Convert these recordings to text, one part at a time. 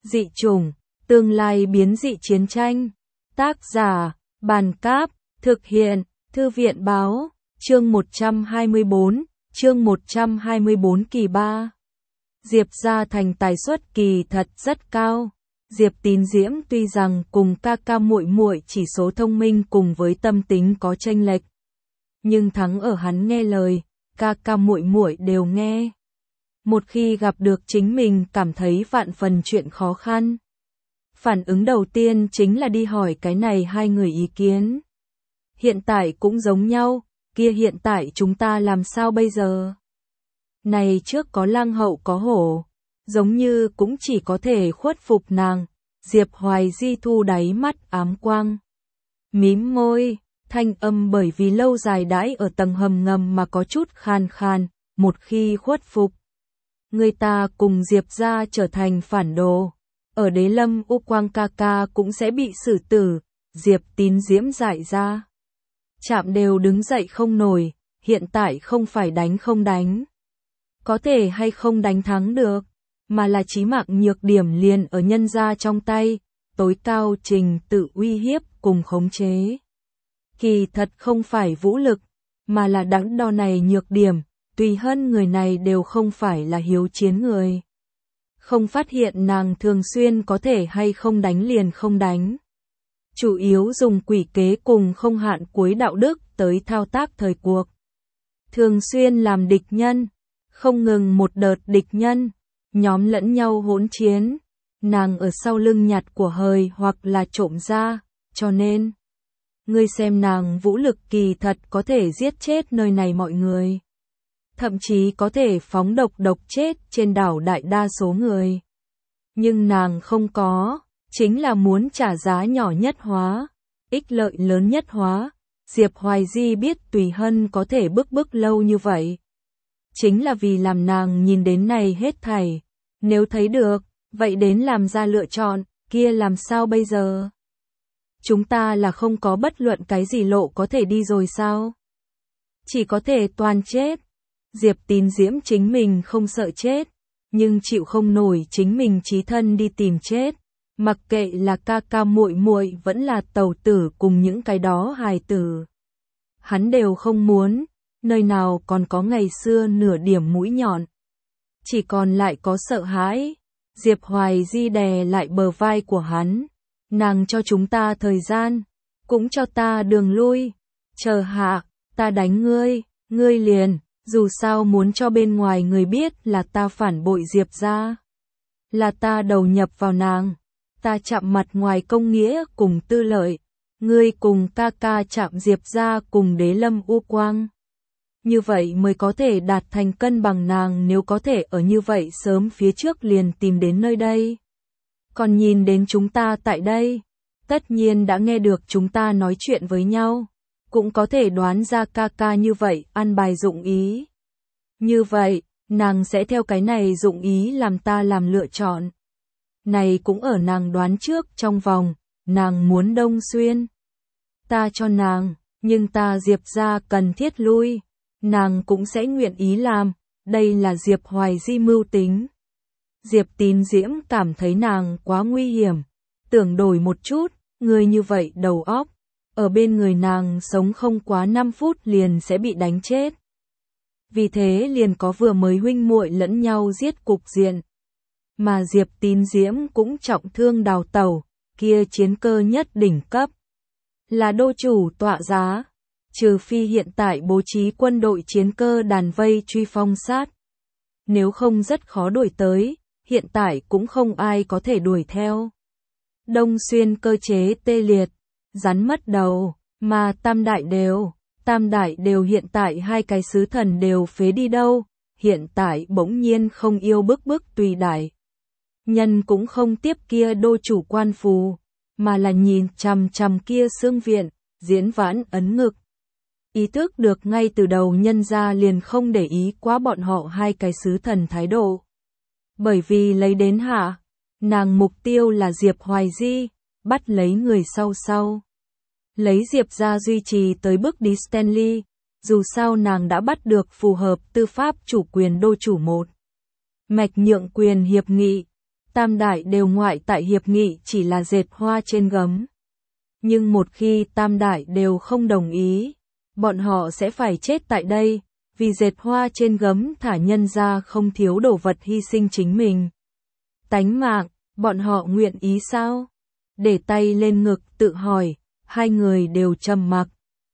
Dị chủng, tương lai biến dị chiến tranh. Tác giả, Bàn Cáp, thực hiện, Thư viện Báo, chương 124, chương 124 kỳ 3. Diệp gia thành tài xuất kỳ thật rất cao. Diệp Tín Diễm tuy rằng cùng ca ca muội muội chỉ số thông minh cùng với tâm tính có chênh lệch, nhưng thắng ở hắn nghe lời, ca ca muội muội đều nghe. Một khi gặp được chính mình cảm thấy vạn phần chuyện khó khăn, phản ứng đầu tiên chính là đi hỏi cái này hai người ý kiến. Hiện tại cũng giống nhau, kia hiện tại chúng ta làm sao bây giờ? Này trước có lang hậu có hổ, giống như cũng chỉ có thể khuất phục nàng. Diệp Hoài Di thu đáy mắt ám quang, mím môi, thanh âm bởi vì lâu dài đãi ở tầng hầm ngầm mà có chút khan khan. Một khi khuất phục, người ta cùng Diệp gia trở thành phản đồ, ở Đế Lâm U Quang ca ca cũng sẽ bị xử tử. Diệp Tín Diễm dại ra, chạm đều đứng dậy không nổi. Hiện tại không phải đánh không đánh, có thể hay không đánh thắng được, mà là chí mạng nhược điểm liền ở nhân gia trong tay, tối cao trình tự uy hiếp cùng khống chế. Kỳ thật không phải vũ lực, mà là đắn đo này nhược điểm. Tùy Hân người này đều không phải là hiếu chiến người, không phát hiện nàng thường xuyên có thể hay không đánh liền không đánh, chủ yếu dùng quỷ kế cùng không hạn cuối đạo đức tới thao tác thời cuộc, thường xuyên làm địch nhân, không ngừng một đợt địch nhân, nhóm lẫn nhau hỗn chiến, nàng ở sau lưng nhặt của hời hoặc là trộm ra, cho nên ngươi xem nàng vũ lực kỳ thật có thể giết chết nơi này mọi người, thậm chí có thể phóng độc chết trên đảo đại đa số người. Nhưng nàng không có, chính là muốn trả giá nhỏ nhất hóa, ích lợi lớn nhất hóa. Diệp Hoài Di biết Tùy Hân có thể bức lâu như vậy, chính là vì làm nàng nhìn đến này hết thảy. Nếu thấy được, vậy đến làm ra lựa chọn, kia làm sao bây giờ? Chúng ta là không có bất luận cái gì lộ có thể đi rồi sao? Chỉ có thể toàn chết. Diệp Tín Diễm chính mình không sợ chết, nhưng chịu không nổi chính mình chí thân đi tìm chết. Mặc kệ là ca ca muội muội vẫn là tẩu tử cùng những cái đó hài tử, hắn đều không muốn, nơi nào còn có ngày xưa nửa điểm mũi nhọn, chỉ còn lại có sợ hãi. Diệp Hoài Di đè lại bờ vai của hắn, nàng cho chúng ta thời gian, cũng cho ta đường lui, chờ hạ, ta đánh ngươi, ngươi liền, dù sao muốn cho bên ngoài người biết là ta phản bội Diệp gia, là ta đầu nhập vào nàng, ta chạm mặt ngoài công nghĩa cùng tư lợi, ngươi cùng ca ca chạm Diệp gia cùng Đế Lâm U Quang. Như vậy mới có thể đạt thành cân bằng. Nàng nếu có thể ở như vậy sớm phía trước liền tìm đến nơi đây, còn nhìn đến chúng ta tại đây, tất nhiên đã nghe được chúng ta nói chuyện với nhau, cũng có thể đoán ra ca ca như vậy ăn bài dụng ý. Như vậy, nàng sẽ theo cái này dụng ý làm ta làm lựa chọn. Này cũng ở nàng đoán trước trong vòng, nàng muốn Đông Xuyên. Ta cho nàng, nhưng ta Diệp gia cần thiết lui, nàng cũng sẽ nguyện ý làm, đây là Diệp Hoài Di mưu tính. Diệp Tín Diễm cảm thấy nàng quá nguy hiểm, tưởng đổi một chút, người như vậy đầu óc, ở bên người nàng sống không quá 5 phút liền sẽ bị đánh chết. Vì thế liền có vừa mới huynh muội lẫn nhau giết cục diện. Mà Diệp Tín Diễm cũng trọng thương đào tẩu, kia chiến cơ nhất đỉnh cấp, là đô chủ tọa giá, trừ phi hiện tại bố trí quân đội chiến cơ đàn vây truy phong sát. Nếu không rất khó đuổi tới, hiện tại cũng không ai có thể đuổi theo. Đông Xuyên cơ chế tê liệt, rắn mất đầu, mà Tam Đại đều hiện tại hai cái sứ thần đều phế đi đâu, hiện tại bỗng nhiên không yêu bức Tùy Đại nhân cũng không tiếp kia đô chủ quan phù, mà là nhìn chằm kia xương viện, diễn vãn ấn ngực. Ý thức được ngay từ đầu nhân gia liền không để ý quá bọn họ hai cái sứ thần thái độ. Bởi vì lấy đến hạ, nàng mục tiêu là Diệp Hoài Di, bắt lấy người sau. Lấy Diệp gia duy trì tới bước đi Stanley, dù sao nàng đã bắt được phù hợp tư pháp chủ quyền đô chủ một. Mạch nhượng quyền hiệp nghị, tam đại đều ngoại tại hiệp nghị chỉ là dệt hoa trên gấm. Nhưng một khi tam đại đều không đồng ý, bọn họ sẽ phải chết tại đây, vì dệt hoa trên gấm thả nhân ra không thiếu đồ vật hy sinh chính mình. Tánh mạng, bọn họ nguyện ý sao? Để tay lên ngực tự hỏi, hai người đều trầm mặc.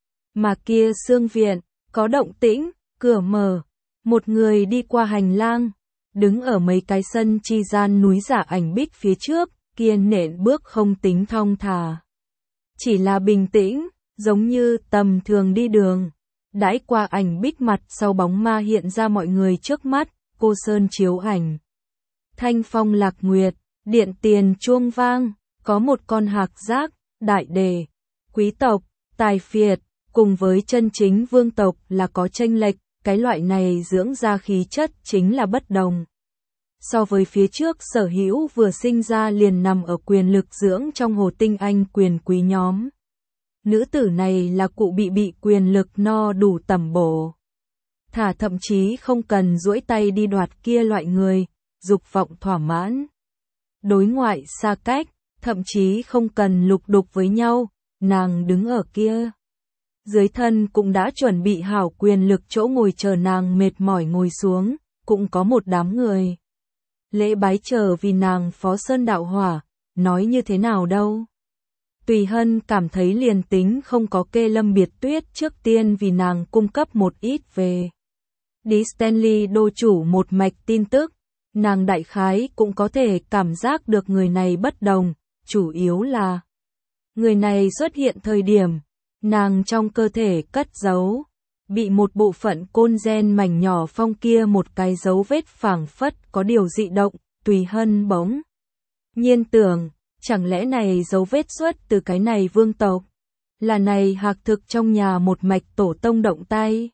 Mà kia xương viện, có động tĩnh, cửa mở, một người đi qua hành lang, đứng ở mấy cái sân chi gian núi giả ảnh bích phía trước, kia nện bước không tính thong thả. Chỉ là bình tĩnh, giống như tầm thường đi đường. Đãi qua ảnh bích mặt sau bóng ma hiện ra mọi người trước mắt, cô sơn chiếu ảnh. Thanh phong lạc nguyệt, điện tiền chuông vang, có một con hạc giác, đại đề, quý tộc, tài phiệt, cùng với chân chính vương tộc là có chênh lệch, cái loại này dưỡng ra khí chất chính là bất đồng. So với phía trước sở hữu vừa sinh ra liền nằm ở quyền lực dưỡng trong hồ tinh anh quyền quý nhóm. Nữ tử này là cụ bị quyền lực no đủ tẩm bổ. Thả thậm chí không cần duỗi tay đi đoạt kia loại người, dục vọng thỏa mãn. Đối ngoại xa cách, thậm chí không cần lục đục với nhau, nàng đứng ở kia. Dưới thân cũng đã chuẩn bị hảo quyền lực chỗ ngồi chờ nàng mệt mỏi ngồi xuống, cũng có một đám người. Lễ bái chờ vì nàng phó sơn đạo hỏa, nói như thế nào đâu. Tùy Hân cảm thấy liền tính không có kê Lâm Biệt Tuyết trước tiên vì nàng cung cấp một ít về. Đi Stanley đô chủ một mạch tin tức, nàng đại khái cũng có thể cảm giác được người này bất đồng, chủ yếu là người này xuất hiện thời điểm, nàng trong cơ thể cất giấu, bị một bộ phận côn gen mảnh nhỏ phong kia một cái dấu vết phảng phất có điều dị động, Tùy Hân bỗng nhiên tưởng, chẳng lẽ này dấu vết xuất từ cái này vương tộc, là này hạc thực trong nhà một mạch tổ tông động tay.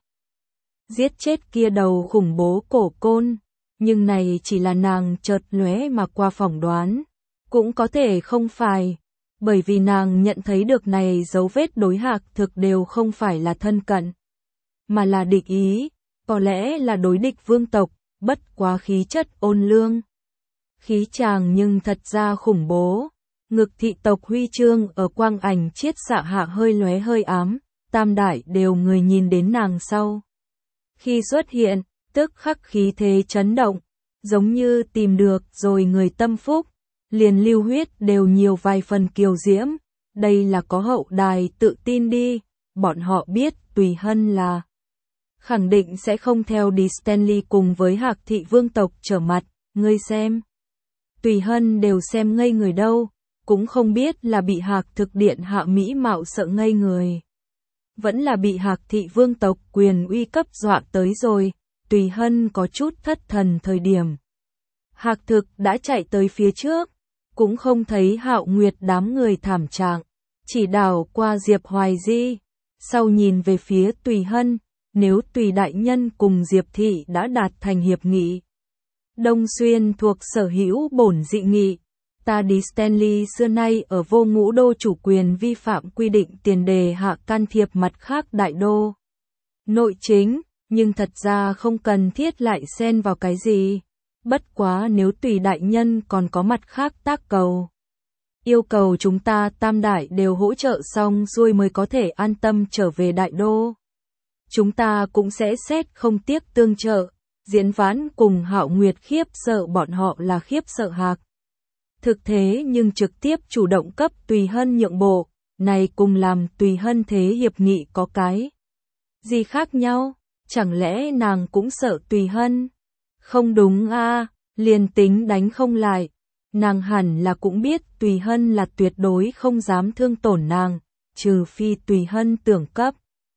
Giết chết kia đầu khủng bố cổ côn, nhưng này chỉ là nàng chợt lóe mà qua phỏng đoán, cũng có thể không phải, bởi vì nàng nhận thấy được này dấu vết đối hạc thực đều không phải là thân cận, mà là địch ý, có lẽ là đối địch vương tộc, bất quá khí chất ôn lương. Khí chàng nhưng thật ra khủng bố, ngực thị tộc huy chương ở quang ảnh chiết xạ hạ hơi lóe hơi ám, tam đại đều người nhìn đến nàng sau. Khi xuất hiện, tức khắc khí thế chấn động, giống như tìm được rồi người tâm phúc, liền lưu huyết đều nhiều vài phần kiều diễm, đây là có hậu đài tự tin đi, bọn họ biết Tùy Hân là khẳng định sẽ không theo đi Stanley cùng với Hạc thị vương tộc trở mặt, ngươi xem. Tùy Hân đều xem ngây người đâu, cũng không biết là bị Hạc thực điện hạ mỹ mạo sợ ngây người. Vẫn là bị Hạc thị vương tộc quyền uy cấp dọa tới rồi, Tùy Hân có chút thất thần thời điểm. Hạc thực đã chạy tới phía trước, cũng không thấy Hạo Nguyệt đám người thảm trạng, chỉ đảo qua Diệp Hoài Di, sau nhìn về phía Tùy Hân, nếu Tùy đại nhân cùng Diệp thị đã đạt thành hiệp nghị. Đông Xuyên thuộc sở hữu bổn dị nghị, ta đi Stanley xưa nay ở vô ngũ đô chủ quyền vi phạm quy định tiền đề hạ can thiệp mặt khác đại đô. Nội chính, nhưng thật ra không cần thiết lại xen vào cái gì. Bất quá nếu Tùy đại nhân còn có mặt khác tác cầu. Yêu cầu chúng ta tam đại đều hỗ trợ xong xuôi mới có thể an tâm trở về đại đô. Chúng ta cũng sẽ xét không tiếc tương trợ, Diễn Vãn cùng Hạo Nguyệt khiếp sợ bọn họ là khiếp sợ Hạc. Thực thế nhưng trực tiếp chủ động cấp Tùy Hân nhượng bộ, này cùng làm Tùy Hân thế hiệp nghị có cái gì khác nhau, chẳng lẽ nàng cũng sợ Tùy Hân? Không đúng a, liền tính đánh không lại, nàng hẳn là cũng biết Tùy Hân là tuyệt đối không dám thương tổn nàng, trừ phi Tùy Hân tưởng cấp.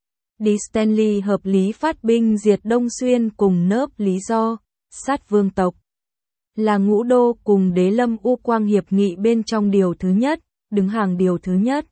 Đi Stanley hợp lý phát binh diệt Đông Xuyên cùng nớp lý do, sát vương tộc. Là ngũ đô cùng đế lâm U Quang hiệp nghị bên trong điều thứ nhất, đứng hàng điều thứ nhất.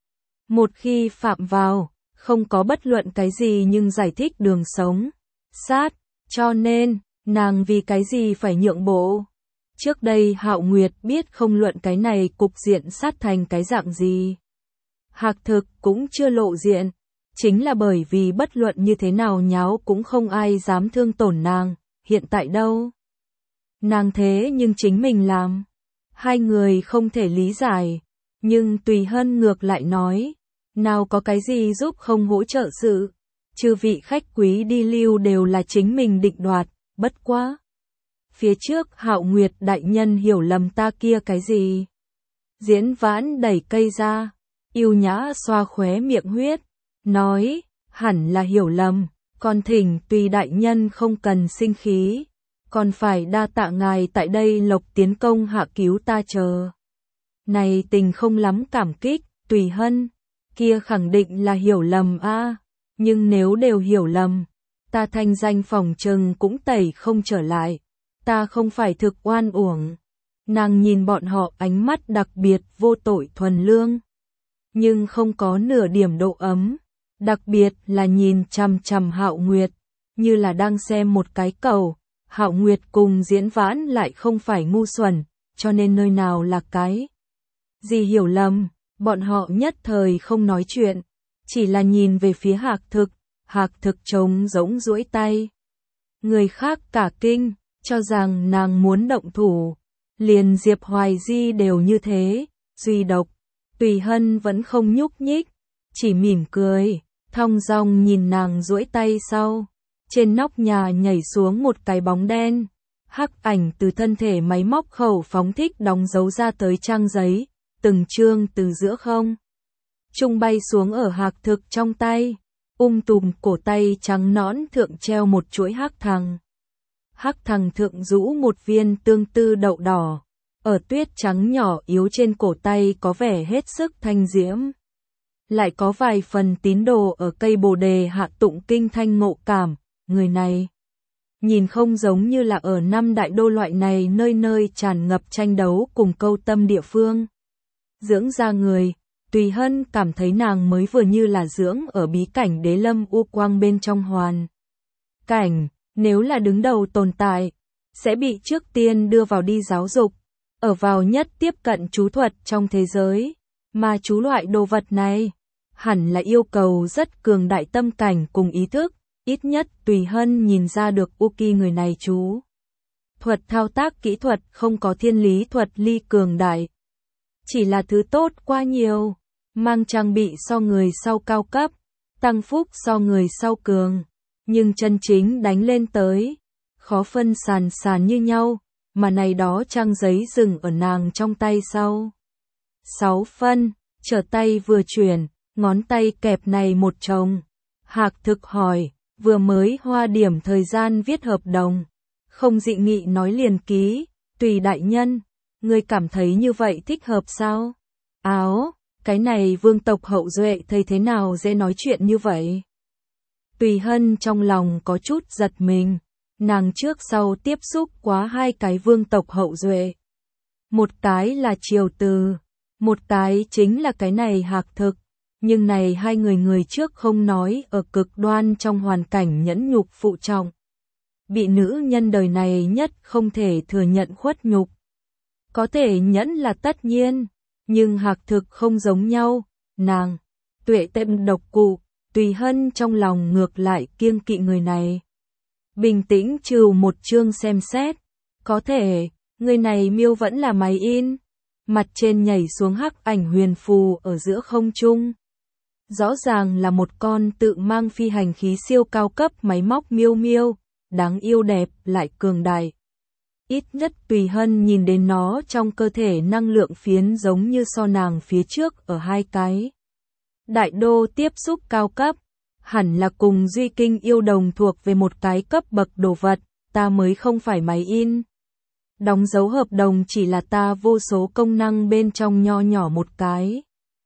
Một khi phạm vào, không có bất luận cái gì nhưng giải thích đường sống, sát, cho nên, nàng vì cái gì phải nhượng bộ. Trước đây Hạo Nguyệt biết không luận cái này cục diện sát thành cái dạng gì. Hạc thực cũng chưa lộ diện, chính là bởi vì bất luận như thế nào nháo cũng không ai dám thương tổn nàng, hiện tại đâu. nàng thế nhưng chính mình làm. Hai người không thể lý giải, nhưng Tùy Hân ngược lại nói, nào có cái gì giúp không hỗ trợ sự, chư vị khách quý đi lưu đều là chính mình định đoạt, bất quá. Phía trước Hạo Nguyệt đại nhân hiểu lầm ta kia cái gì. Diễn Vãn đẩy cây ra, yêu nhã xoa khóe miệng huyết, nói, hẳn là hiểu lầm, còn thỉnh Tùy đại nhân không cần sinh khí, còn phải đa tạ ngài tại đây lộc tiến công hạ cứu ta chờ. Này tình không lắm cảm kích, Tùy Hân, kia khẳng định là hiểu lầm a, nhưng nếu đều hiểu lầm, ta thanh danh phòng trừng cũng tẩy không trở lại, ta không phải thực oan uổng. Nàng nhìn bọn họ ánh mắt đặc biệt vô tội thuần lương, nhưng không có nửa điểm độ ấm, đặc biệt là nhìn chằm chằm Hạo Nguyệt, như là đang xem một cái cầu. Hạo Nguyệt cùng Diễn Vãn lại không phải ngu xuẩn, cho nên nơi nào là cái gì hiểu lầm, bọn họ nhất thời không nói chuyện, chỉ là nhìn về phía Hạc Thực trống rỗng duỗi tay. Người khác cả kinh, cho rằng nàng muốn động thủ, liền Diệp Hoài Di đều như thế, duy độc Tùy Hân vẫn không nhúc nhích, chỉ mỉm cười, thong dong nhìn nàng duỗi tay sau. Trên nóc nhà nhảy xuống một cái bóng đen, hắc ảnh từ thân thể máy móc khẩu phóng thích đóng dấu ra tới trang giấy, từng chương từ giữa không trung bay xuống ở Hạc Thực trong tay, tùm cổ tay trắng nõn thượng treo một chuỗi hắc thằng. Hắc thằng thượng rũ một viên tương tư đậu đỏ, ở tuyết trắng nhỏ yếu trên cổ tay có vẻ hết sức thanh diễm. Lại có vài phần tín đồ ở cây bồ đề hạ tụng kinh thanh ngộ cảm. Người này nhìn không giống như là ở năm đại đô loại này nơi nơi tràn ngập tranh đấu cùng câu tâm địa phương. Dưỡng ra người, Tùy Hân cảm thấy nàng mới vừa như là dưỡng ở bí cảnh đế lâm u quang bên trong hoàn cảnh, nếu là đứng đầu tồn tại, sẽ bị trước tiên đưa vào đi giáo dục, ở vào nhất tiếp cận chú thuật trong thế giới, mà chú loại đồ vật này, hẳn là yêu cầu rất cường đại tâm cảnh cùng ý thức. Ít nhất Tùy Hân nhìn ra được Uki người này chú thuật thao tác kỹ thuật không có thiên lý thuật ly cường đại. Chỉ là thứ tốt quá nhiều, mang trang bị so người sau cao cấp, tăng phúc so người sau cường, nhưng chân chính đánh lên tới, khó phân sàn như nhau, mà này đó trang giấy dừng ở nàng trong tay sau. 6 phân, trở tay vừa chuyển, ngón tay kẹp này một chồng. Hạc Thực hỏi, vừa mới hoa điểm thời gian viết hợp đồng, không dị nghị nói liền ký, Tùy đại nhân, ngươi cảm thấy như vậy thích hợp sao? Áo, cái này vương tộc hậu duệ thấy thế nào dễ nói chuyện như vậy? Tùy Hân trong lòng có chút giật mình, nàng trước sau tiếp xúc quá hai cái vương tộc hậu duệ. Một cái là Triều Từ, một cái chính là cái này Hạc Thực. Nhưng này hai người trước không nói ở cực đoan trong hoàn cảnh nhẫn nhục phụ trọng. Bị nữ nhân đời này nhất không thể thừa nhận khuất nhục. Có thể nhẫn là tất nhiên, nhưng Hạc Thực không giống nhau, nàng, tuệ tệm độc cụ, Tùy Hân trong lòng ngược lại kiêng kỵ người này. Bình tĩnh trừ một chương xem xét, có thể, người này miêu vẫn là máy in, mặt trên nhảy xuống hắc ảnh huyền phù ở giữa không trung. Rõ ràng là một con tự mang phi hành khí siêu cao cấp máy móc miêu, đáng yêu đẹp lại cường đại. Ít nhất Tùy Hân nhìn đến nó trong cơ thể năng lượng phiến giống như so nàng phía trước ở hai cái. Đại đô tiếp xúc cao cấp, hẳn là cùng Duy Kinh yêu đồng thuộc về một cái cấp bậc đồ vật, ta mới không phải máy in. Đóng dấu hợp đồng chỉ là ta vô số công năng bên trong nho nhỏ một cái.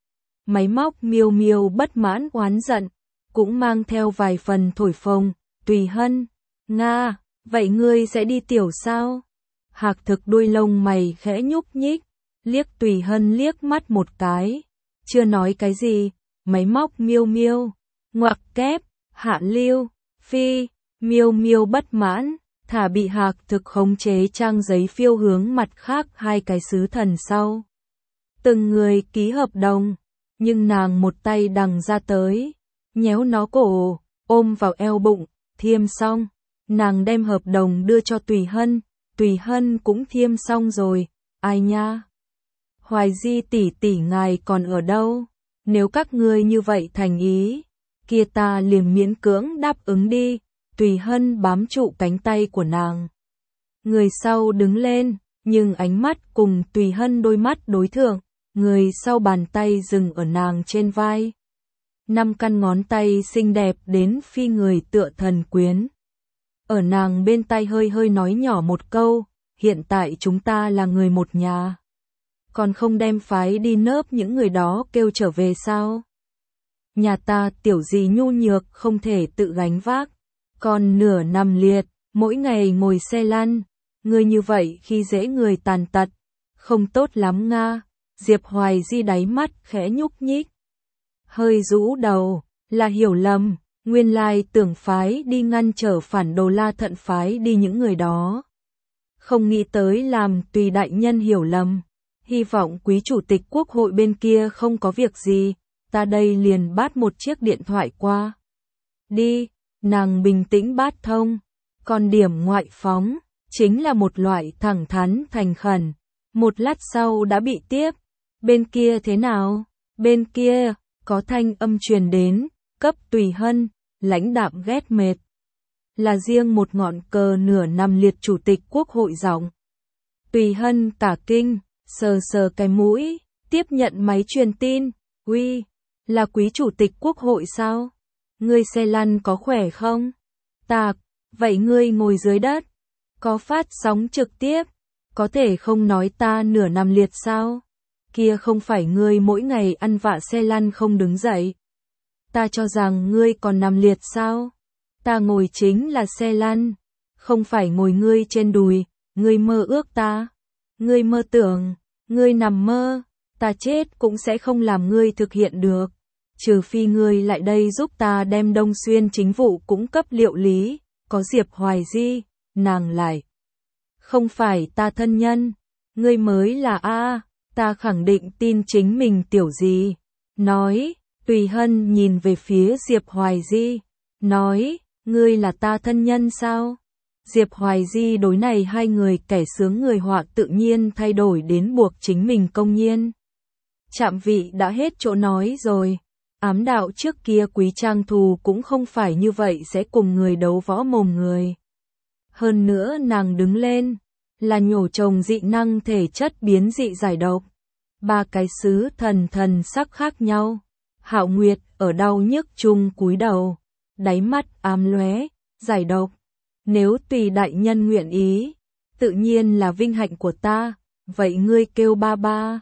Máy móc miêu bất mãn oán giận, cũng mang theo vài phần thổi phồng. Tùy Hân, Nga, vậy ngươi sẽ đi tiểu sao? Hạc Thực đuôi lông mày khẽ nhúc nhích, liếc Tùy Hân liếc mắt một cái, chưa nói cái gì. Máy móc miêu, ngoặc kép, hạ lưu, phi, miêu bất mãn, thả bị Hạc Thực khống chế trang giấy phiêu hướng mặt khác hai cái sứ thần sau. Từng người ký hợp đồng, nhưng nàng một tay đằng ra tới, nhéo nó cổ, ôm vào eo bụng, thiêm xong, nàng đem hợp đồng đưa cho Tùy Hân, Tùy Hân cũng thiêm xong rồi, ai nha? Hoài Di tỷ tỷ ngài còn ở đâu? Nếu các ngươi như vậy thành ý, kia ta liền miễn cưỡng đáp ứng đi. Tùy Hân bám trụ cánh tay của nàng. Người sau đứng lên, nhưng ánh mắt cùng Tùy Hân đôi mắt đối thượng, người sau bàn tay dừng ở nàng trên vai. 5 căn ngón tay xinh đẹp đến phi người tựa thần quyến. Ở nàng bên tai hơi hơi nói nhỏ một câu, hiện tại chúng ta là người một nhà. Còn không đem phái đi nớp những người đó kêu trở về sao? Nhà ta tiểu gì nhu nhược không thể tự gánh vác, còn nửa nằm liệt, mỗi ngày ngồi xe lăn, người như vậy khi dễ người tàn tật, không tốt lắm nga. Diệp Hoài Di đáy mắt khẽ nhúc nhích, hơi rũ đầu, là hiểu lầm, nguyên lai tưởng phái đi ngăn trở phản Đồ La Thận phái đi những người đó. Không nghĩ tới làm Tùy đại nhân hiểu lầm, hy vọng quý chủ tịch quốc hội bên kia không có việc gì, ta đây liền bắt một chiếc điện thoại qua. Đi, nàng bình tĩnh bắt thông, còn điểm ngoại phóng, chính là một loại thẳng thắn thành khẩn, một lát sau đã bị tiếp. Bên kia thế nào? Bên kia, có thanh âm truyền đến, cấp Tùy Hân, lãnh đạm ghét mệt. Là riêng một ngọn cờ nửa nằm liệt chủ tịch quốc hội giọng. Tùy Hân cả kinh, sờ sờ cái mũi, tiếp nhận máy truyền tin, uy, là quý chủ tịch quốc hội sao? Ngươi xe lăn có khỏe không? Tạc, vậy ngươi ngồi dưới đất, có phát sóng trực tiếp, có thể không nói ta nửa nằm liệt sao? Kia không phải ngươi mỗi ngày ăn vạ xe lăn không đứng dậy. Ta cho rằng ngươi còn nằm liệt sao? Ta ngồi chính là xe lăn, không phải ngồi ngươi trên đùi, ngươi mơ ước ta. Ngươi mơ tưởng, ngươi nằm mơ, ta chết cũng sẽ không làm ngươi thực hiện được. Trừ phi ngươi lại đây giúp ta đem Đông Xuyên chính vụ cũng cấp liệu lý, có Diệp Hoài Di, nàng lại. Không phải ta thân nhân, ngươi mới là A, ta khẳng định tin chính mình tiểu gì. Nói, Tùy Hân nhìn về phía Diệp Hoài Di, nói, ngươi là ta thân nhân sao? Diệp Hoài Di đối này hai người kẻ sướng người họa tự nhiên thay đổi đến buộc chính mình công nhiên. Trạm vị đã hết chỗ nói rồi, ám đạo trước kia Quý Trang Thù cũng không phải như vậy sẽ cùng người đấu võ mồm người. Hơn nữa nàng đứng lên, là nhổ trồng dị năng thể chất biến dị giải độc. 3 cái sứ thần sắc khác nhau. Hạo Nguyệt ở đau nhức chung cúi đầu, đáy mắt ám lóe, giải độc. Nếu Tùy đại nhân nguyện ý, tự nhiên là vinh hạnh của ta, vậy ngươi kêu ba ba.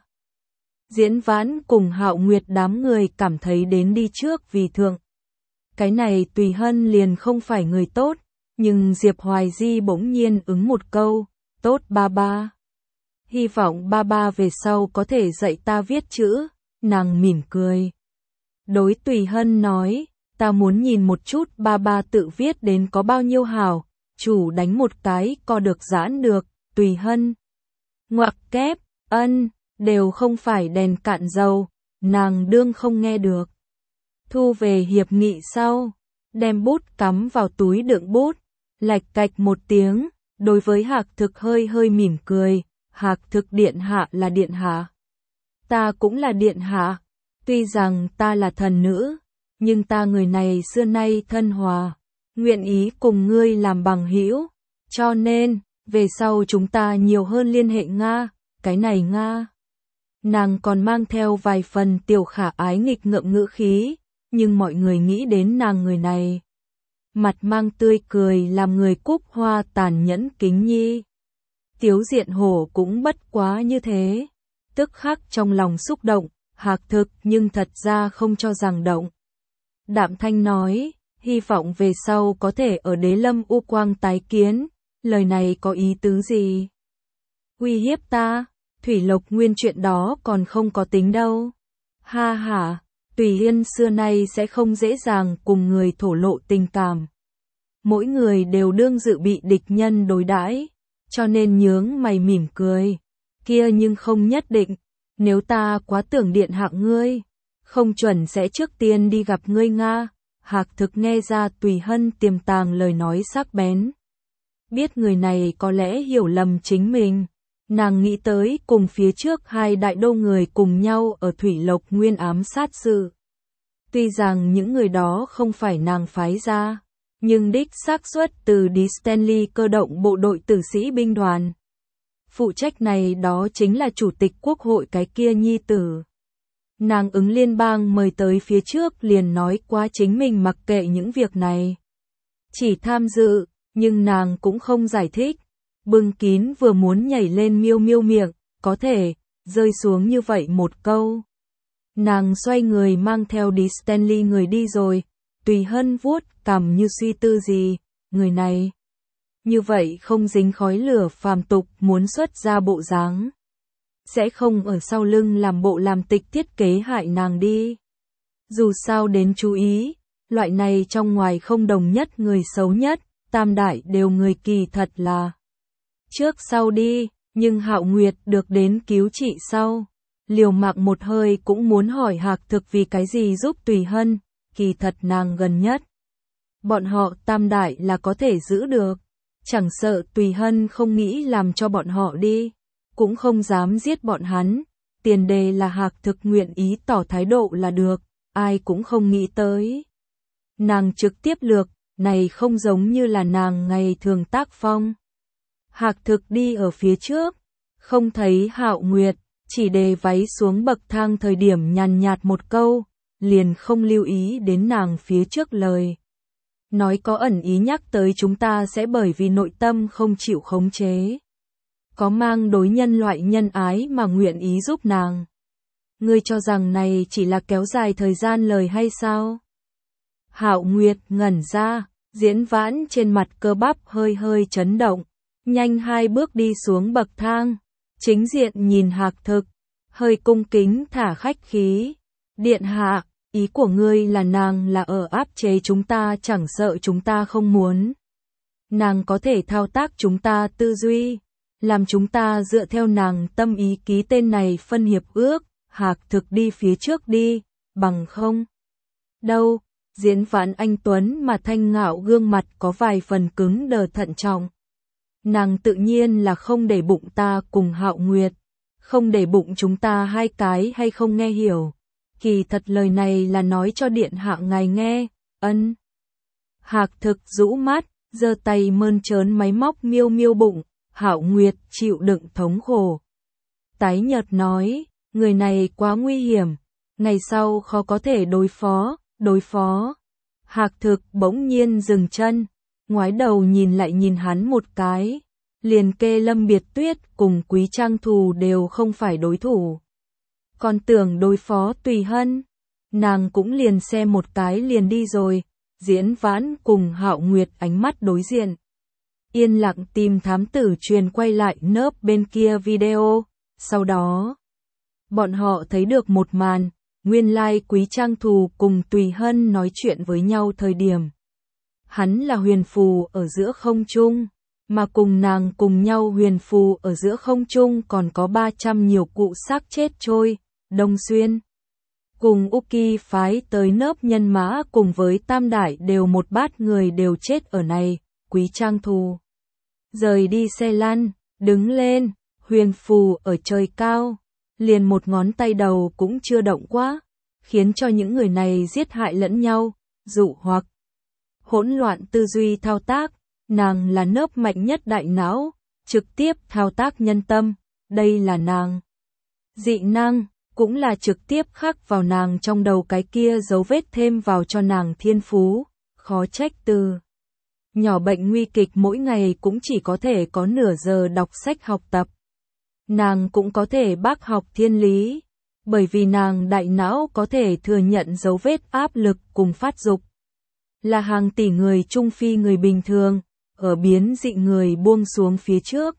Diễn Vãn cùng Hạo Nguyệt đám người cảm thấy đến đi trước vì thượng. Cái này Tùy Hân liền không phải người tốt, nhưng Diệp Hoài Di bỗng nhiên ứng một câu, tốt ba ba. Hy vọng ba ba về sau có thể dạy ta viết chữ, nàng mỉm cười. Đối Tùy Hân nói, ta muốn nhìn một chút ba ba tự viết đến có bao nhiêu hảo, chủ đánh một cái co được giãn được, Tùy Hân. Ngoặc kép, ân, đều không phải đèn cạn dầu, nàng đương không nghe được. Thu về hiệp nghị sau, đem bút cắm vào túi đựng bút, lạch cạch một tiếng, đối với Hạc Thực hơi hơi mỉm cười, Hạc Thực điện hạ là điện hạ. Ta cũng là điện hạ, tuy rằng ta là thần nữ, nhưng ta người này xưa nay thân hòa, nguyện ý cùng ngươi làm bằng hữu, cho nên, về sau chúng ta nhiều hơn liên hệ Nga, cái này Nga. Nàng còn mang theo vài phần tiểu khả ái nghịch ngợm ngữ khí, nhưng mọi người nghĩ đến nàng người này. Mặt mang tươi cười làm người cúc hoa tàn nhẫn kính nhi. Tiếu Diện Hổ cũng bất quá như thế, tức khắc trong lòng xúc động, Hạc Thực nhưng thật ra không cho rằng động. Đạm Thanh nói, hy vọng về sau có thể ở Đế Lâm U Quang tái kiến, lời này có ý tứ gì? Uy hiếp ta, Thủy Lộc Nguyên chuyện đó còn không có tính đâu. Ha ha, Tùy Yên xưa nay sẽ không dễ dàng cùng người thổ lộ tình cảm. Mỗi người đều đương dự bị địch nhân đối đãi, cho nên nhướng mày mỉm cười. Kia nhưng không nhất định, nếu ta quá tưởng điện hạ ngươi, không chuẩn sẽ trước tiên đi gặp ngươi Nga. Hạc Thực nghe ra Tùy Hân tiềm tàng lời nói sắc bén. biết người này có lẽ hiểu lầm chính mình. Nàng nghĩ tới cùng phía trước hai đại đô người cùng nhau ở Thủy Lộc Nguyên ám sát sự. Tuy rằng những người đó không phải nàng phái ra, nhưng đích xác xuất từ Die Stanley cơ động bộ đội tử sĩ binh đoàn. Phụ trách này đó chính là chủ tịch quốc hội cái kia nhi tử. Nàng ứng liên bang mời tới phía trước liền nói qua chính mình mặc kệ những việc này. Chỉ tham dự, nhưng nàng cũng không giải thích. Bưng kín vừa muốn nhảy lên miêu miêu miệng, có thể, rơi xuống như vậy một câu. Nàng xoay người mang theo Die Stanley người đi rồi, Tùy Hân vuốt cằm như suy tư gì, người này. Như vậy không dính khói lửa phàm tục muốn xuất ra bộ dáng. Sẽ không ở sau lưng làm bộ làm tịch thiết kế hại nàng đi. Dù sao đến chú ý, loại này trong ngoài không đồng nhất người xấu nhất, tam đại đều người kỳ thật là. Trước sau đi, nhưng Hạo Nguyệt được đến cứu trị sau. Liều mạng một hơi cũng muốn hỏi Hạc Thực vì cái gì giúp Tùy Hân, kỳ thật nàng gần nhất. Bọn họ tam đại là có thể giữ được, chẳng sợ Tùy Hân không nghĩ làm cho bọn họ đi, cũng không dám giết bọn hắn, tiền đề là Hạc Thực nguyện ý tỏ thái độ là được, ai cũng không nghĩ tới. Nàng trực tiếp lược, này không giống như là nàng ngày thường tác phong. Hạc Thực đi ở phía trước, không thấy Hạo Nguyệt, chỉ đề váy xuống bậc thang thời điểm nhàn nhạt một câu, liền không lưu ý đến nàng phía trước lời. Nói có ẩn ý nhắc tới chúng ta sẽ bởi vì nội tâm không chịu khống chế. Có mang đối nhân loại nhân ái mà nguyện ý giúp nàng. Ngươi cho rằng này chỉ là kéo dài thời gian lời hay sao? Hạo Nguyệt ngẩn ra, Diễn Vãn trên mặt cơ bắp hơi hơi chấn động, nhanh hai bước đi xuống bậc thang, chính diện nhìn Hạc Thực, hơi cung kính thả khách khí. Điện hạ, ý của ngươi là nàng là ở áp chế chúng ta chẳng sợ chúng ta không muốn. Nàng có thể thao tác chúng ta tư duy, làm chúng ta dựa theo nàng tâm ý ký tên này phân hiệp ước, Hạc Thực đi phía trước đi, bằng không. Đâu, Diễn Vãn anh tuấn mà thanh ngạo gương mặt có vài phần cứng đờ thận trọng. Nàng tự nhiên là không để bụng ta cùng Hạo Nguyệt, không để bụng chúng ta hai cái hay không nghe hiểu. Kỳ thật lời này là nói cho điện hạ ngài nghe, ân. Hạc Thực rũ mắt, giơ tay mơn trớn máy móc miêu miêu bụng, Hạo Nguyệt chịu đựng thống khổ. Tái nhợt nói, người này quá nguy hiểm, ngày sau khó có thể đối phó. Hạc Thực bỗng nhiên dừng chân, ngoái đầu nhìn lại nhìn hắn một cái, liền kê Lâm Biệt Tuyết cùng Quý Trang Thù đều không phải đối thủ. Còn tưởng đối phó Tùy Hân, nàng cũng liền xem một cái liền đi rồi. Diễn Vãn cùng Hạo Nguyệt ánh mắt đối diện. Yên lặng tìm thám tử truyền quay lại nớp bên kia video, sau đó bọn họ thấy được một màn, nguyên lai Quý Trang Thù cùng Tùy Hân nói chuyện với nhau thời điểm. Hắn là huyền phù ở giữa không trung, mà cùng nàng cùng nhau huyền phù ở giữa không trung còn có 300 nhiều cụ xác chết trôi. Đông Xuyên cùng Uki phái tới nớp nhân mã cùng với tam đại đều một bát người đều chết ở này. Quý Trang Thù rời đi xe lăn, đứng lên, huyền phù ở trời cao, liền một ngón tay đầu cũng chưa động quá, khiến cho những người này giết hại lẫn nhau, dụ hoặc hỗn loạn tư duy thao tác. Nàng là nớp mạnh nhất đại não, trực tiếp thao tác nhân tâm, đây là nàng dị năng, cũng là trực tiếp khắc vào nàng trong đầu cái kia dấu vết thêm vào cho nàng thiên phú, khó trách từ nhỏ bệnh nguy kịch mỗi ngày cũng chỉ có thể có nửa giờ đọc sách học tập. Nàng cũng có thể bác học thiên lý, bởi vì nàng đại não có thể thừa nhận dấu vết áp lực cùng phát dục. Là hàng tỷ người trung phi người bình thường, ở biến dị người buông xuống phía trước.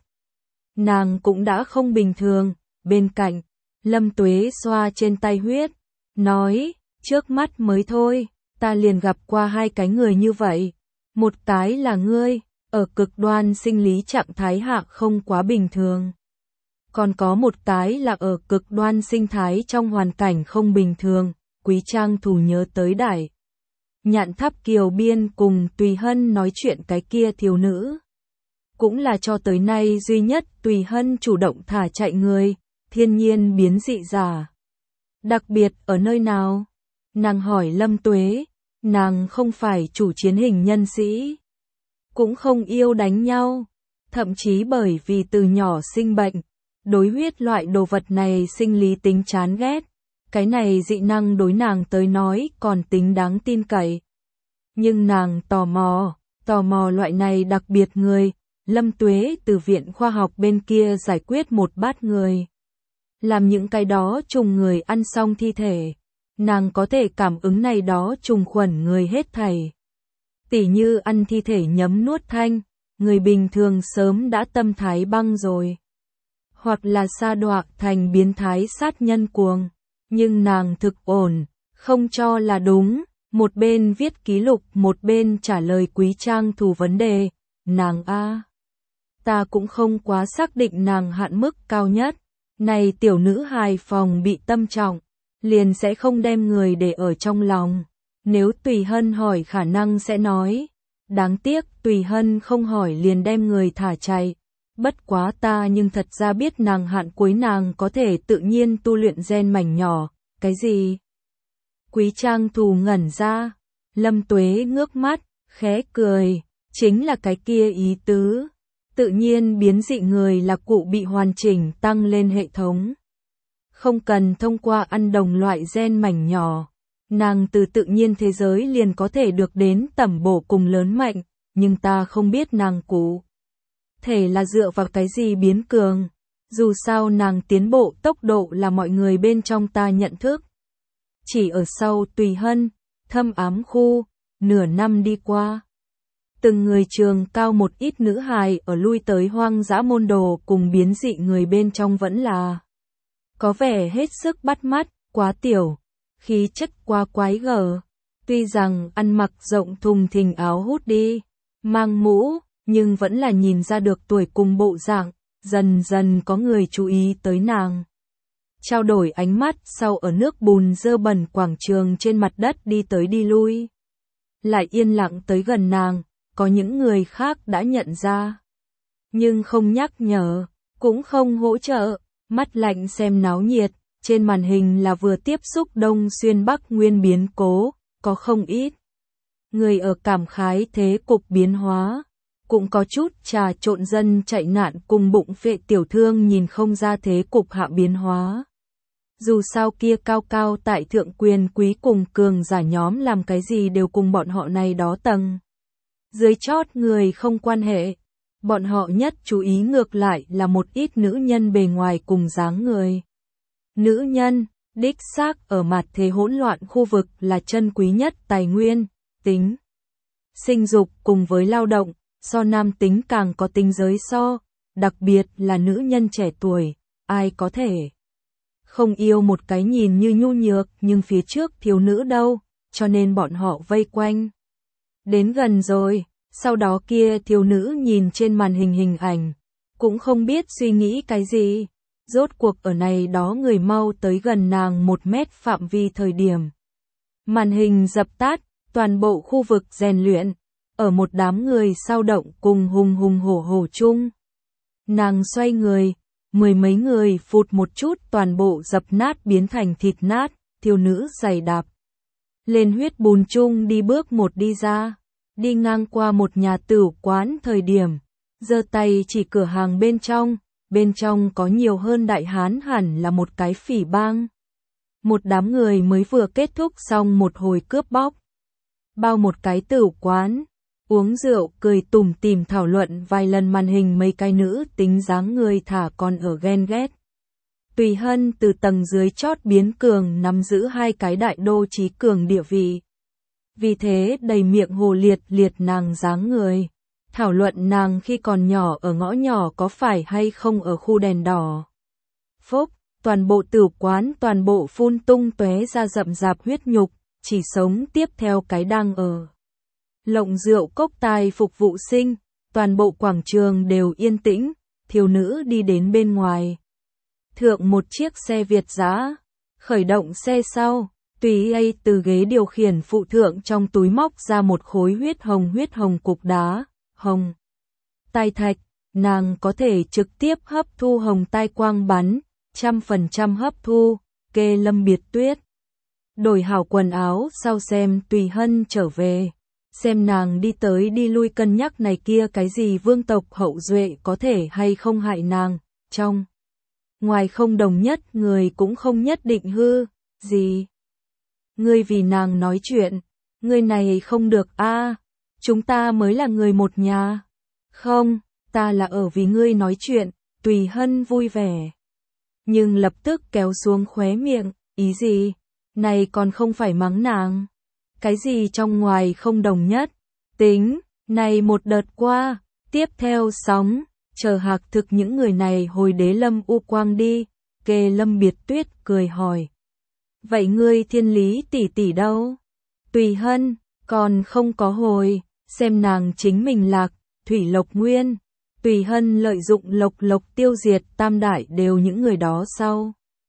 Nàng cũng đã không bình thường, bên cạnh, Lâm Tuế xoa trên tay huyết, nói, trước mắt mới thôi, ta liền gặp qua hai cái người như vậy. Một cái là ngươi, ở cực đoan sinh lý trạng thái hạ không quá bình thường. Còn có một cái là ở cực đoan sinh thái trong hoàn cảnh không bình thường. Quý Trang Thù nhớ tới Đại Nhạn Tháp Kiều Biên cùng Tùy Hân nói chuyện cái kia thiếu nữ. cũng là cho tới nay duy nhất Tùy Hân chủ động thả chạy người, thiên nhiên biến dị giả. Đặc biệt ở nơi nào? Nàng hỏi Lâm Tuế, nàng không phải chủ chiến hình nhân sĩ, cũng không yêu đánh nhau, thậm chí bởi vì từ nhỏ sinh bệnh, đối huyết loại đồ vật này sinh lý tính chán ghét, cái này dị năng đối nàng tới nói còn tính đáng tin cậy. Nhưng nàng tò mò loại này đặc biệt người, Lâm Tuế từ viện khoa học bên kia giải quyết một bát người. Làm những cái đó trùng người ăn xong thi thể, nàng có thể cảm ứng này đó trùng khuẩn người hết thảy. Tỉ như ăn thi thể nhấm nuốt thanh, người bình thường sớm đã tâm thái băng rồi. Hoặc là sa đọa thành biến thái sát nhân cuồng. Nhưng nàng thực ổn, không cho là đúng, một bên viết ký lục một bên trả lời Quý Trang Thù vấn đề, nàng ta cũng không quá xác định nàng hạn mức cao nhất, này tiểu nữ hài phòng bị tâm trọng, liền sẽ không đem người để ở trong lòng, nếu Tùy Hân hỏi khả năng sẽ nói, đáng tiếc Tùy Hân không hỏi liền đem người thả chạy. Bất quá ta nhưng thật ra biết nàng hạn cuối nàng có thể tự nhiên tu luyện gen mảnh nhỏ, cái gì? Quý Trang Thù ngẩn ra, Lâm Tuế ngước mắt, khẽ cười, chính là cái kia ý tứ. Tự nhiên biến dị người là cụ bị hoàn chỉnh tăng lên hệ thống. Không cần thông qua ăn đồng loại gen mảnh nhỏ, nàng từ tự nhiên thế giới liền có thể được đến tẩm bổ cùng lớn mạnh, nhưng ta không biết nàng cụ thể là dựa vào cái gì biến cường, dù sao nàng tiến bộ tốc độ là mọi người bên trong ta nhận thức. Chỉ ở sau Tùy Hân, thâm ám khu, nửa năm đi qua. Từng người trường cao một ít nữ hài ở lui tới hoang dã môn đồ cùng biến dị người bên trong vẫn là có vẻ hết sức bắt mắt, quá tiểu, khí chất quá quái gở. Tuy rằng ăn mặc rộng thùng thình áo hút đi, mang mũ, nhưng vẫn là nhìn ra được tuổi cùng bộ dạng, dần dần có người chú ý tới nàng. Trao đổi ánh mắt sau ở nước bùn dơ bẩn quảng trường trên mặt đất đi tới đi lui. Lại yên lặng tới gần nàng, có những người khác đã nhận ra. Nhưng không nhắc nhở, cũng không hỗ trợ, mắt lạnh xem náo nhiệt, trên màn hình là vừa tiếp xúc Đông Xuyên Bắc Nguyên biến cố, có không ít người ở cảm khái thế cục biến hóa. Cũng có chút trà trộn dân chạy nạn cùng bụng phệ tiểu thương nhìn không ra thế cục hạ biến hóa. Dù sao kia cao cao tại thượng quyền quý cùng cường giả nhóm làm cái gì đều cùng bọn họ này đó tầng dưới chót người không quan hệ. Bọn họ nhất chú ý ngược lại là một ít nữ nhân bề ngoài cùng dáng người. Nữ nhân, đích xác ở mặt thế hỗn loạn khu vực là chân quý nhất tài nguyên, tính sinh dục cùng với lao động. So nam tính càng có tính giới so, đặc biệt là nữ nhân trẻ tuổi, ai có thể không yêu một cái nhìn như nhu nhược nhưng phía trước thiếu nữ đâu, cho nên bọn họ vây quanh. Đến gần rồi, sau đó kia thiếu nữ nhìn trên màn hình hình ảnh, cũng không biết suy nghĩ cái gì, rốt cuộc ở này đó người mau tới gần nàng 1 mét phạm vi thời điểm. Màn hình dập tắt, toàn bộ khu vực rèn luyện. Ở một đám người sao động cùng hùng hùng hổ hổ chung. Nàng xoay người, 10 mấy người phụt một chút toàn bộ dập nát biến thành thịt nát, thiếu nữ giày đạp. Lên huyết bùn chung đi bước một đi ra, đi ngang qua một nhà tửu quán thời điểm, giơ tay chỉ cửa hàng bên trong có nhiều hơn đại hán hẳn là một cái phỉ bang. Một đám người mới vừa kết thúc xong một hồi cướp bóc. Bao một cái tửu quán. Uống rượu, cười tủm tỉm thảo luận vài lần màn hình mấy cái nữ tính dáng người thả còn ở ghen ghét. Tùy Hân từ tầng dưới chót biến cường nắm giữ 2 cái đại đô trí cường địa vị. Vì thế đầy miệng hồ liệt nàng dáng người. Thảo luận nàng khi còn nhỏ ở ngõ nhỏ có phải hay không ở khu đèn đỏ. Phúc, toàn bộ tửu quán toàn bộ phun tung tóe ra rậm rạp huyết nhục, chỉ sống tiếp theo cái đang ở. Lộng rượu cốc tài phục vụ sinh, toàn bộ quảng trường đều yên tĩnh, thiếu nữ đi đến bên ngoài. Thượng một chiếc xe Việt dã, khởi động xe sau, tùy ấy từ ghế điều khiển phụ thượng trong túi móc ra một khối huyết hồng cục đá, hồng. tai thạch, nàng có thể trực tiếp hấp thu hồng tai quang bắn, 100% hấp thu, kê Lâm Biệt Tuyết. Đổi hảo quần áo sau xem Tùy Hân trở về, xem nàng đi tới đi lui cân nhắc này kia cái gì vương tộc hậu duệ có thể hay không hại nàng, trong ngoài không đồng nhất người cũng không nhất định hư, gì. Ngươi vì nàng nói chuyện, ngươi này không được a, chúng ta mới là người một nhà. Không, ta là ở vì ngươi nói chuyện, Tùy Hân vui vẻ. Nhưng lập tức kéo xuống khóe miệng, ý gì? Này còn không phải mắng nàng. Cái gì trong ngoài không đồng nhất? Tính, này một đợt qua, tiếp theo sóng, chờ hạc thực những người này hồi đế Lâm U Quang đi, kê Lâm Biệt Tuyết cười hỏi. Vậy ngươi Thiên Lý tỷ tỷ đâu? Tùy Hân, còn không có hồi, xem nàng chính mình lạc, Thủy Lộc Nguyên. Tùy Hân lợi dụng Lộc tiêu diệt tam đại đều những người đó sau.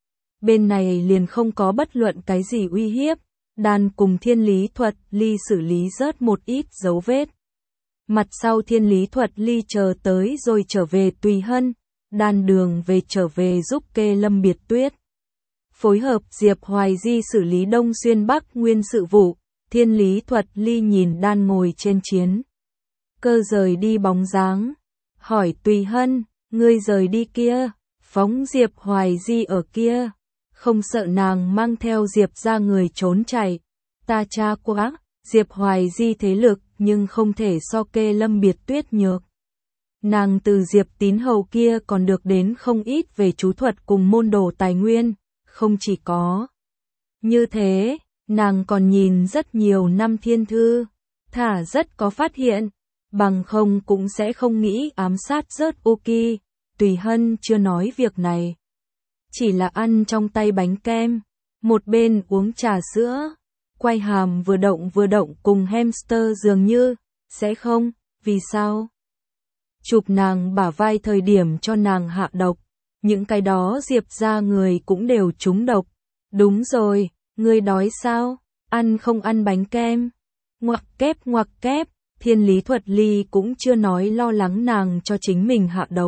Bên này liền không có bất luận cái gì uy hiếp, đàn cùng Thiên Lý Thuật Ly xử lý rớt một ít dấu vết. Mặt sau Thiên Lý Thuật Ly chờ tới rồi trở về Tùy Hân, đàn đường về trở về giúp kê Lâm Biệt Tuyết. Phối hợp Diệp Hoài Di xử lý Đông Xuyên Bắc Nguyên sự vụ, Thiên Lý Thuật Ly nhìn đan ngồi trên chiến cơ rời đi bóng dáng. Hỏi Tùy Hân, ngươi rời đi kia, phóng Diệp Hoài Di ở kia, không sợ nàng mang theo Diệp ra người trốn chạy. Ta cha quá, Diệp Hoài Di thế lực nhưng không thể so kê Lâm Biệt Tuyết nhược. Nàng từ Diệp Tín Hầu kia còn được đến không ít về chú thuật cùng môn đồ tài nguyên, không chỉ có như thế, nàng còn nhìn rất nhiều năm thiên thư, thả rất có phát hiện. Bằng không cũng sẽ không nghĩ ám sát rớt Uki. Tùy Hân chưa nói việc này, chỉ là ăn trong tay bánh kem, một bên uống trà sữa, quay hàm vừa động cùng hamster dường như, sẽ không, vì sao? Chụp nàng bả vai thời điểm cho nàng hạ độc, những cái đó Diệp ra người cũng đều trúng độc. Đúng rồi, ngươi đói sao? Ăn không ăn bánh kem? Ngoặc kép. Thiên Lý Thuật Ly cũng chưa nói lo lắng nàng cho chính mình hạ độc.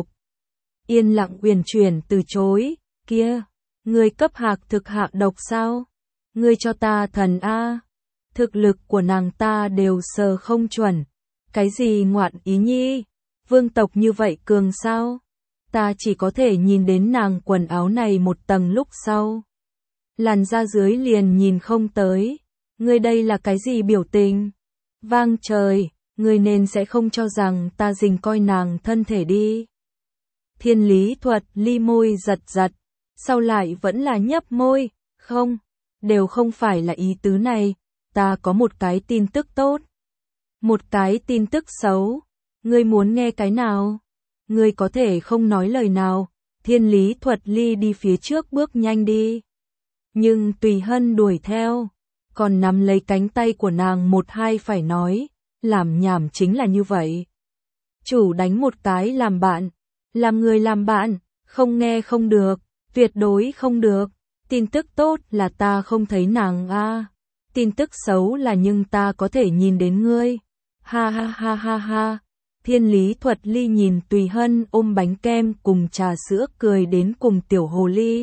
Yên lặng uyển chuyển từ chối, kia, ngươi cấp hạc thực hạ độc sao? Ngươi cho ta thần a, thực lực của nàng ta đều sờ không chuẩn. Cái gì ngoạn ý nhi, vương tộc như vậy cường sao? Ta chỉ có thể nhìn đến nàng quần áo này một tầng lúc sau. Làn da dưới liền nhìn không tới, ngươi đây là cái gì biểu tình? Vang trời! Ngươi nên sẽ không cho rằng ta dình coi nàng thân thể đi. Thiên Lý Thuật Ly môi giật, sau lại vẫn là nhấp môi, không, đều không phải là ý tứ này, ta có một cái tin tức tốt. Một cái tin tức xấu, ngươi muốn nghe cái nào? Ngươi có thể không nói lời nào, Thiên Lý Thuật Ly đi phía trước bước nhanh đi. Nhưng Tùy Hân đuổi theo, còn nắm lấy cánh tay của nàng một hai phải nói. Làm nhảm chính là như vậy. Chủ đánh một cái làm bạn, làm người làm bạn, không nghe không được, tuyệt đối không được. Tin tức tốt là ta không thấy nàng a, tin tức xấu là nhưng ta có thể nhìn đến ngươi. Ha ha ha ha ha. Thiên Lý Thuật Ly nhìn Tùy Hân ôm bánh kem cùng trà sữa cười đến cùng tiểu hồ ly.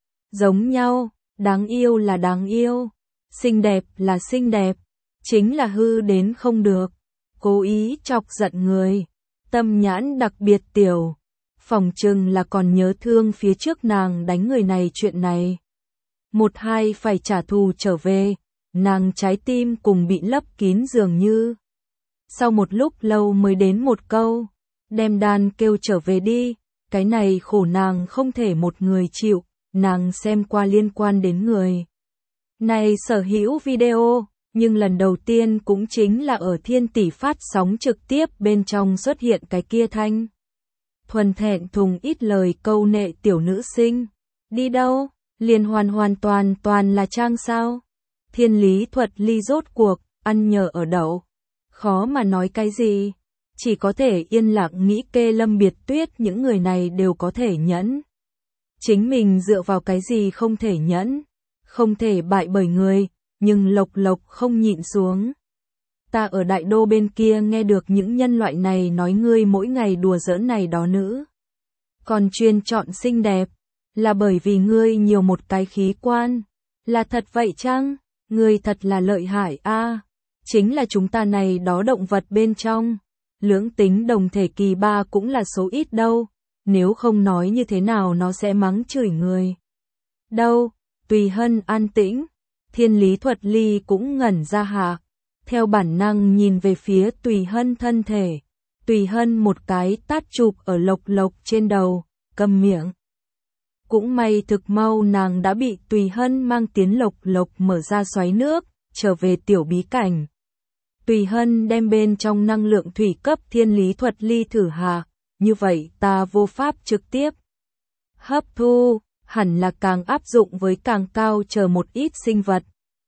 Giống nhau, đáng yêu là đáng yêu, xinh đẹp là xinh đẹp. Chính là hư đến không được, cố ý chọc giận người, tâm nhãn đặc biệt tiểu, phỏng chừng là còn nhớ thương phía trước nàng đánh người này chuyện này. Một hai phải trả thù trở về, nàng trái tim cùng bị lấp kín dường như. Sau một lúc lâu mới đến một câu, đem đàn kêu trở về đi, cái này khổ nàng không thể một người chịu, nàng xem qua liên quan đến người này sở hữu video. Nhưng lần đầu tiên cũng chính là ở Thiên Tỷ phát sóng trực tiếp bên trong xuất hiện cái kia thanh. Thuần thẹn thùng ít lời câu nệ tiểu nữ sinh. Đi đâu? Liền hoàn toàn là trang sao? Thiên Lý Thuật Ly rốt cuộc, ăn nhờ ở đậu. Khó mà nói cái gì. Chỉ có thể yên lặng nghĩ kê Lâm Biệt Tuyết những người này đều có thể nhẫn. Chính mình dựa vào cái gì không thể nhẫn. Không thể bại bởi người. Nhưng Lộc không nhịn xuống. Ta ở đại đô bên kia nghe được những nhân loại này nói ngươi mỗi ngày đùa giỡn này đó nữ. Còn chuyên chọn xinh đẹp, là bởi vì ngươi nhiều một cái khí quan. Là thật vậy chăng? Ngươi thật là lợi hại a. Chính là chúng ta này đó động vật bên trong. Lưỡng tính đồng thể kỳ ba cũng là số ít đâu. Nếu không nói như thế nào nó sẽ mắng chửi người. Đâu, Tùy Hân an tĩnh. Thiên Lý Thuật Ly cũng ngẩn ra hạ. Theo bản năng nhìn về phía Tùy Hân thân thể. Tùy Hân một cái tát chụp ở Lộc Lộc trên đầu, câm miệng. Cũng may thực mau nàng đã bị Tùy Hân mang tiến Lộc Lộc mở ra xoáy nước, trở về tiểu bí cảnh. Tùy Hân đem bên trong năng lượng thủy cấp Thiên Lý Thuật Ly thử hạ, như vậy ta vô pháp trực tiếp hấp thu, hẳn là càng áp dụng với càng cao chờ một ít sinh vật.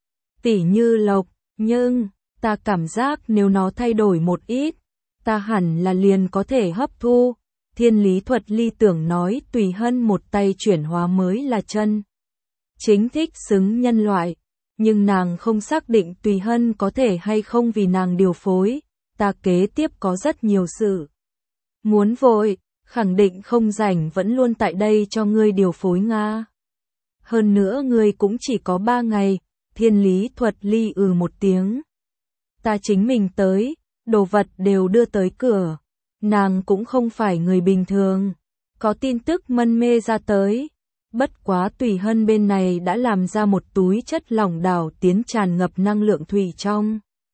Tỉ như Lộc, nhưng ta cảm giác nếu nó thay đổi một ít, ta hẳn là liền có thể hấp thu. Thiên Lý Thuật Ly tưởng nói Tùy Hân một tay chuyển hóa mới là chân chính thích xứng nhân loại, nhưng nàng không xác định Tùy Hân có thể hay không vì nàng điều phối, ta kế tiếp có rất nhiều sự muốn vội, khẳng định không rảnh vẫn luôn tại đây cho ngươi điều phối Nga. Hơn nữa ngươi cũng chỉ có 3 ngày, Thiên Lý Thuật Ly một tiếng. Ta chính mình tới, đồ vật đều đưa tới cửa. Nàng cũng không phải người bình thường. Có tin tức mân mê ra tới. Bất quá Tùy Hân bên này đã làm ra một túi chất lỏng đảo tiến tràn ngập năng lượng thủy trong.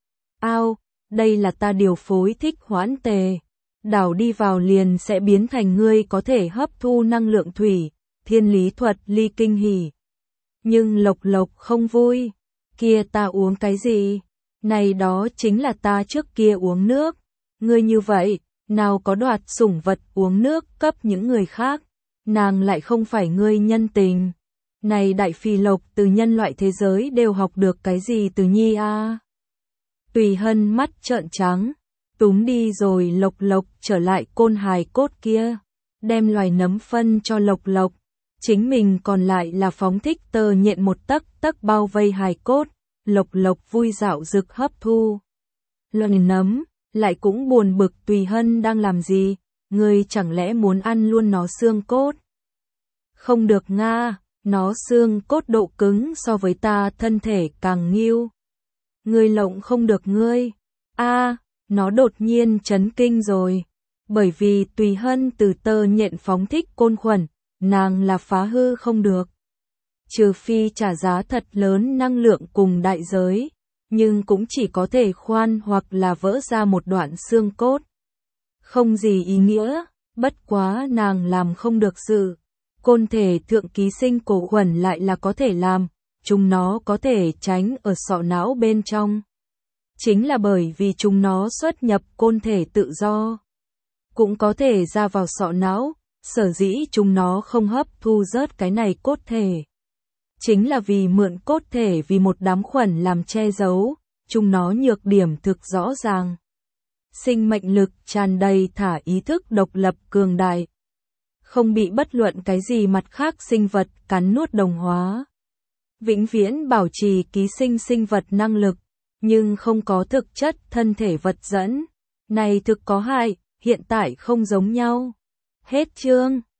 Ao, đây là ta điều phối thích hoãn tề. Đảo đi vào liền sẽ biến thành ngươi có thể hấp thu năng lượng thủy. Thiên Lý Thuật Ly kinh hỉ. Nhưng Lộc Lộc không vui. Kia ta uống cái gì? Này đó chính là ta trước kia uống nước. Ngươi như vậy, nào có đoạt sủng vật uống nước cấp những người khác. Nàng lại không phải ngươi nhân tình. Này đại phi Lộc từ nhân loại thế giới đều học được cái gì từ nhi a? Tùy Hân mắt trợn trắng. Túm đi rồi Lộc Lộc trở lại côn hài cốt kia. Đem loài nấm phân cho Lộc Lộc. Chính mình còn lại là phóng thích tơ nhện một tấc tấc bao vây hài cốt. Lộc Lộc vui dạo dực hấp thu. Loài nấm, lại cũng buồn bực Tùy Hân đang làm gì, ngươi chẳng lẽ muốn ăn luôn nó xương cốt? Không được nga, nó xương cốt độ cứng so với ta thân thể càng nghiêu. Ngươi lộng không được ngươi. Nó đột nhiên chấn kinh rồi. Bởi vì Tùy Hân từ tơ nhện phóng thích côn khuẩn, nàng là phá hư không được. Trừ phi trả giá thật lớn năng lượng cùng đại giới, nhưng cũng chỉ có thể khoan hoặc là vỡ ra một đoạn xương cốt. Không gì ý nghĩa, bất quá nàng làm không được sự. Côn thể thượng ký sinh cổ khuẩn lại là có thể làm, chúng nó có thể tránh ở sọ não bên trong. Chính là bởi vì chúng nó xuất nhập côn thể tự do. Cũng có thể ra vào sọ não, sở dĩ chúng nó không hấp thu rớt cái này cốt thể. Chính là vì mượn cốt thể vì một đám khuẩn làm che giấu, chúng nó nhược điểm thực rõ ràng. Sinh mệnh lực tràn đầy thả ý thức độc lập cường đại. Không bị bất luận cái gì mặt khác sinh vật cắn nuốt đồng hóa. Vĩnh viễn bảo trì ký sinh sinh vật năng lực, nhưng không có thực chất thân thể vật dẫn. Này thực có hại, hiện tại không giống nhau. Hết chương.